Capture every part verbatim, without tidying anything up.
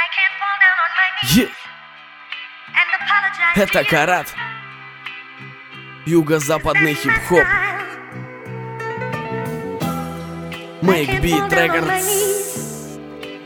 Yeah. Это Карат, юго-западный хип-хоп. Make Beat Records.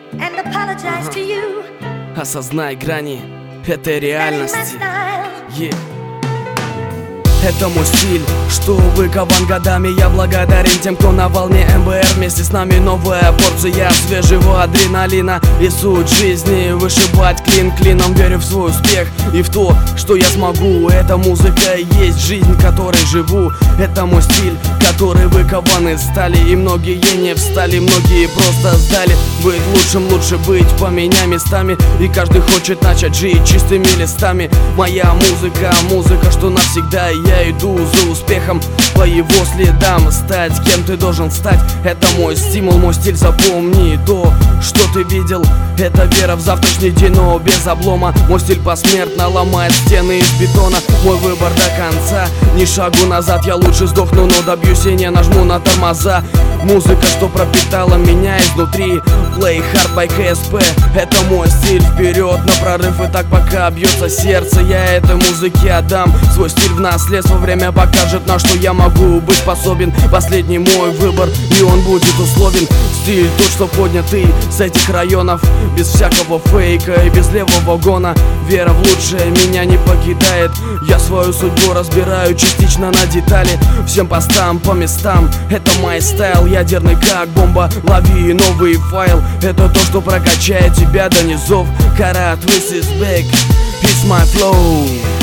Ага. Осознай грани этой реальности. Yeah. Это мой стиль, что выкован годами. Я благодарен тем, кто на волне эм бэ эр. Вместе с нами новая порция свежего адреналина. И суть жизни вышибать клин клином. Верю в свой успех и в то, что я смогу. Эта музыка и есть жизнь, которой живу. Это мой стиль, который выкован из стали. И многие не встали, многие просто сдали. Быть лучшим, лучше быть, поменяй местами. И каждый хочет начать жить чистыми листами. Моя музыка, музыка, что навсегда. И я иду за успехом по его следам. Стать кем ты должен стать, это мой стимул, мой стиль. Запомни то, что ты видел. Это вера в завтрашний день, но без облома. Мой стиль посмертно ломает стены из бетона. Мой выбор до конца, ни шагу назад. Я лучше сдохну, но добьюсь и не нажму на тормоза. Музыка, что пропитала меня изнутри. Play hard by ка эс пэ. Это мой стиль, вперед на прорыв. И так пока бьется сердце, я этой музыке отдам свой стиль в наследство. Время покажет, на что я могу быть способен. Последний мой выбор, и он будет условен. Стиль тот, что поднятый с этих районов. Без всякого фейка и без левого гона. Вера в лучшее меня не покидает. Я свою судьбу разбираю частично на детали. Всем постам по местам, это мой стайл. Ядерный как бомба, лови новый файл. Это то, что прокачает тебя до низов. Карат, this is back, it's my flow.